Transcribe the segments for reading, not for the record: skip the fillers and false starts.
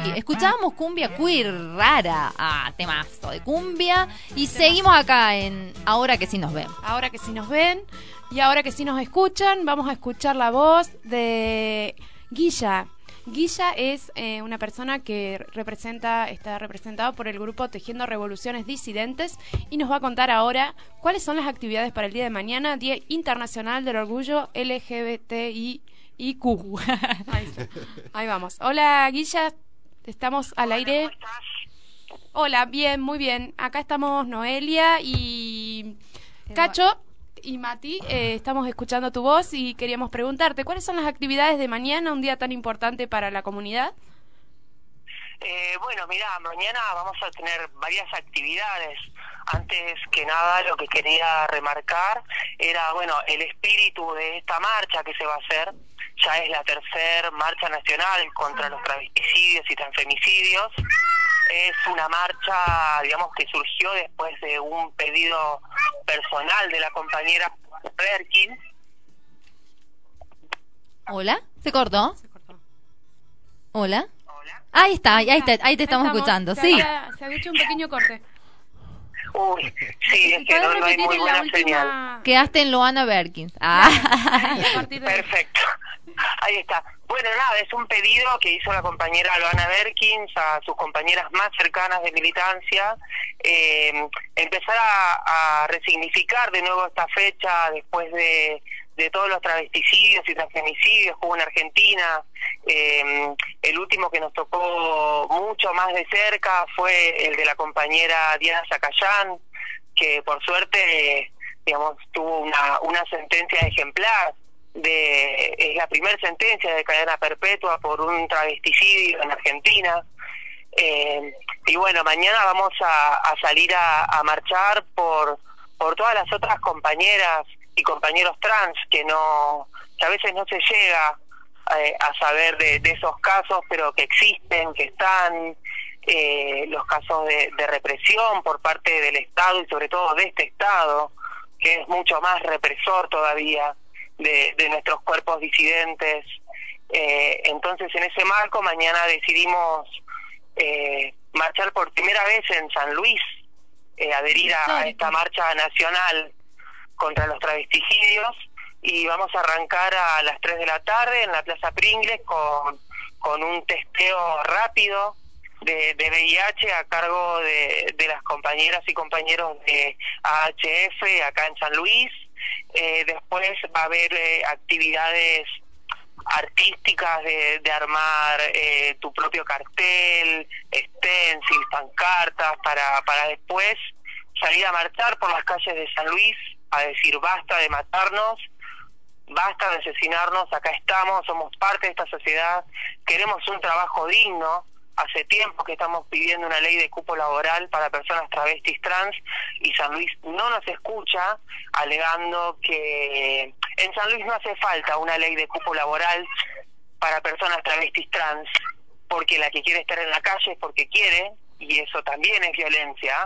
Escuchábamos cumbia queer rara. Temazo de cumbia. Y seguimos acá en Ahora que sí nos ven. Ahora que sí nos ven y ahora que sí nos escuchan, vamos a escuchar la voz de Guilla. Guilla es una persona que está representada por el grupo Tejiendo Revoluciones Disidentes y nos va a contar ahora cuáles son las actividades para el día de mañana, Día Internacional del Orgullo LGBTIQ. Ahí vamos. Hola Guilla, estamos al aire. ¿Cómo estás? Hola, bien, muy bien. Acá estamos Noelia y Cacho y Mati, estamos escuchando tu voz y queríamos preguntarte, ¿cuáles son las actividades de mañana, un día tan importante para la comunidad? Bueno, mira, mañana vamos a tener varias actividades. Antes que nada, lo que quería remarcar era, bueno, el espíritu de esta marcha que se va a hacer. Ya es la tercera marcha nacional contra los travesticidios y transfemicidios. Es una marcha, digamos, que surgió después de un pedido personal de la compañera Berkin. ¿Hola? ¿Se cortó? ¿Hola? Hola. Ahí te estamos escuchando, sí. Se había hecho un pequeño corte. Uy, sí, es que no hay muy buena señal. Quedaste en Loana Berkins. Perfecto. Ahí está. Bueno, nada, es un pedido que hizo la compañera Loana Berkins a sus compañeras más cercanas de militancia, empezar a resignificar de nuevo esta fecha después de todos los travesticidios y transfemicidios que hubo en Argentina. El último que nos tocó mucho más de cerca fue el de la compañera Diana Zacayán, que por suerte, digamos, tuvo una sentencia ejemplar. Es la primera sentencia de cadena perpetua por un travesticidio en Argentina. Y bueno, mañana vamos a salir a marchar por todas las otras compañeras y compañeros trans que a veces no se llega a saber de esos casos, pero que existen, que están, los casos de represión por parte del Estado y sobre todo de este Estado, que es mucho más represor todavía de nuestros cuerpos disidentes. Entonces, en ese marco, mañana decidimos marchar por primera vez en San Luis, adherir a esta marcha nacional contra los travesticidios, y vamos a arrancar a las 3 de la tarde en la Plaza Pringles con un testeo rápido de VIH a cargo de las compañeras y compañeros de AHF acá en San Luis. Después va a haber actividades artísticas de armar tu propio cartel, stencil, pancartas, para después salir a marchar por las calles de San Luis a decir basta de matarnos, basta de asesinarnos, acá estamos, somos parte de esta sociedad, queremos un trabajo digno. Hace tiempo que estamos pidiendo una ley de cupo laboral para personas travestis trans y San Luis no nos escucha, alegando que en San Luis no hace falta una ley de cupo laboral para personas travestis trans, porque la que quiere estar en la calle es porque quiere, y eso también es violencia.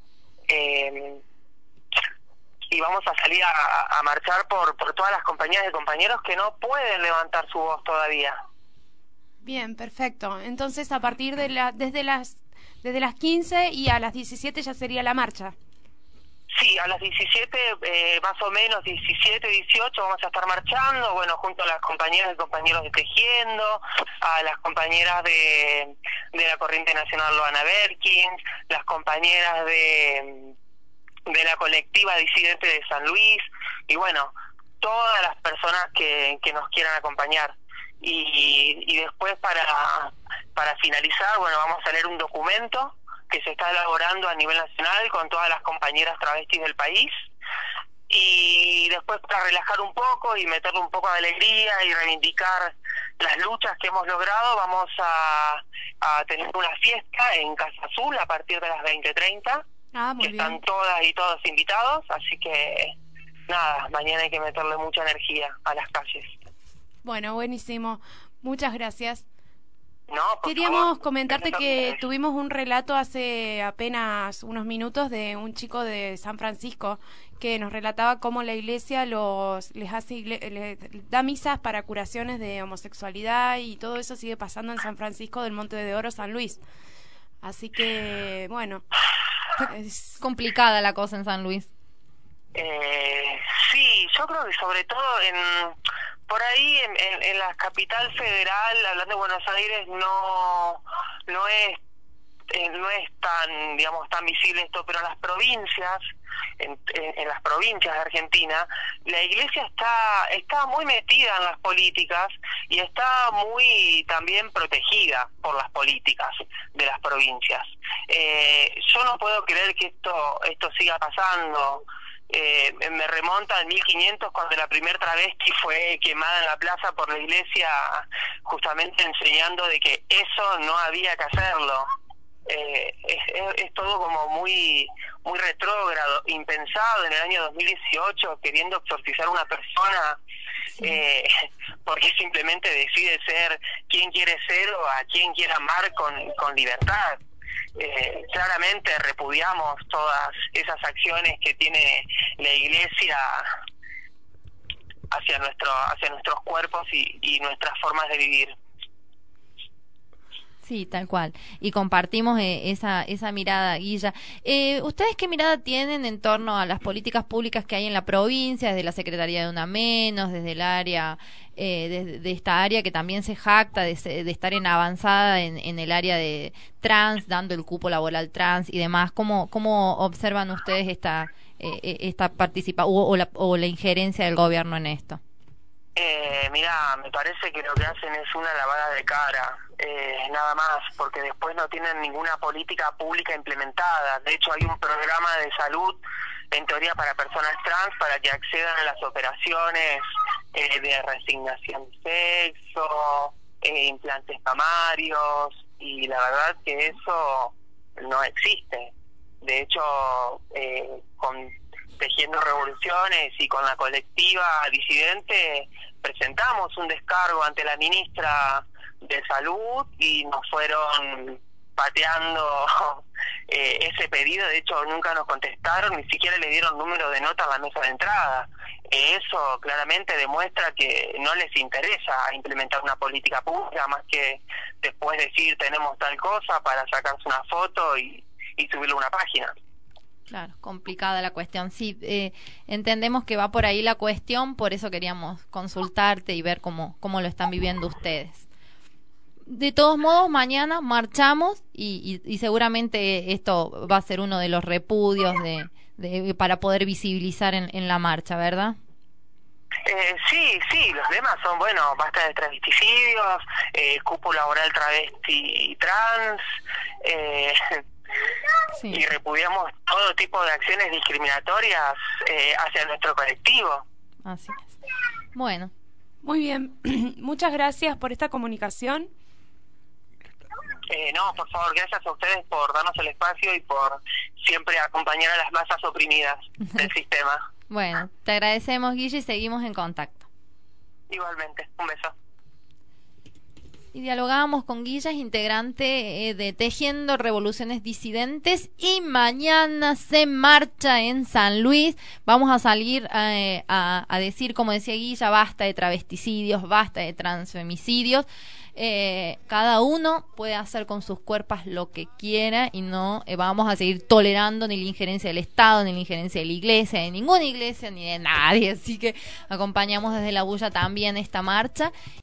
Y vamos a salir a marchar por todas las compañeras y compañeros que no pueden levantar su voz todavía. Bien, perfecto. Entonces, a partir desde las 15 y a las 17 ya sería la marcha. Sí, a las 17, más o menos 17, 18 vamos a estar marchando, bueno, junto a las compañeras y compañeros de Tejiendo, a las compañeras de la Corriente Nacional Loana Berkins, las compañeras de la colectiva disidente de San Luis, y bueno, todas las personas que nos quieran acompañar. Y después para finalizar, bueno, vamos a leer un documento que se está elaborando a nivel nacional con todas las compañeras travestis del país, y después para relajar un poco y meterle un poco de alegría y reivindicar las luchas que hemos logrado, vamos a tener una fiesta en Casa Azul a partir de las 20:30, que están todas y todos invitados, así que nada, mañana hay que meterle mucha energía a las calles. Bueno, buenísimo. Muchas gracias. No, Queríamos comentarte que tuvimos un relato hace apenas unos minutos de un chico de San Francisco que nos relataba cómo la iglesia les da misas para curaciones de homosexualidad, y todo eso sigue pasando en San Francisco del Monte de Oro, San Luis. Así que, bueno, es complicada la cosa en San Luis. Sí, yo creo que sobre todo por ahí en la capital federal, hablando de Buenos Aires, no es tan, digamos, tan visible esto, pero en las provincias, en las provincias de Argentina, la iglesia está muy metida en las políticas y está muy también protegida por las políticas de las provincias. Yo no puedo creer que esto siga pasando. Me remonta al 1500, cuando la primer travesti fue quemada en la plaza por la iglesia, justamente enseñando de que eso no había que hacerlo. Es todo como muy retrógrado, impensado en el año 2018, queriendo exorcizar a una persona, sí, porque simplemente decide ser quien quiere ser o a quien quiere amar con libertad. Claramente repudiamos todas esas acciones que tiene la iglesia hacia nuestros cuerpos y nuestras formas de vivir. Sí, tal cual. Y compartimos esa mirada, Guilla. ¿Ustedes qué mirada tienen en torno a las políticas públicas que hay en la provincia, desde la Secretaría de Una Menos, desde el área, de esta área que también se jacta de estar en avanzada en el área de trans, dando el cupo laboral trans y demás? ¿Cómo observan ustedes esta participación o la injerencia del gobierno en esto? Mira, me parece que lo que hacen es una lavada de cara, nada más, porque después no tienen ninguna política pública implementada. De hecho, hay un programa de salud, en teoría para personas trans, para que accedan a las operaciones de reasignación de sexo, implantes mamarios, y la verdad que eso no existe. De hecho, con Tejiendo Revoluciones y con la colectiva disidente presentamos un descargo ante la ministra de Salud y nos fueron pateando ese pedido. De hecho, nunca nos contestaron, ni siquiera le dieron número de nota a la mesa de entrada. Eso claramente demuestra que no les interesa implementar una política pública, más que después decir tenemos tal cosa para sacarse una foto y subirlo a una página. Claro, complicada la cuestión. Sí, entendemos que va por ahí la cuestión, por eso queríamos consultarte y ver cómo lo están viviendo ustedes. De todos modos, mañana marchamos y seguramente esto va a ser uno de los repudios para poder visibilizar en la marcha, ¿verdad? Sí, los lemas son, bueno, basta de travesticidios, cupo laboral travesti y trans, sí, y repudiamos todo tipo de acciones discriminatorias hacia nuestro colectivo. Así es. Bueno. Muy bien. Muchas gracias por esta comunicación. No, por favor, gracias a ustedes por darnos el espacio y por siempre acompañar a las masas oprimidas del sistema. Bueno, te agradecemos, Guille, y seguimos en contacto. Igualmente, un beso. Y dialogábamos con Guilla, integrante de Tejiendo Revoluciones Disidentes, y mañana se marcha en San Luis. Vamos a salir a decir, como decía Guilla, basta de travesticidios, basta de transfemicidios. Cada uno puede hacer con sus cuerpos lo que quiera y no vamos a seguir tolerando ni la injerencia del Estado, ni la injerencia de la iglesia, de ninguna iglesia, ni de nadie. Así que acompañamos desde la bulla también esta marcha.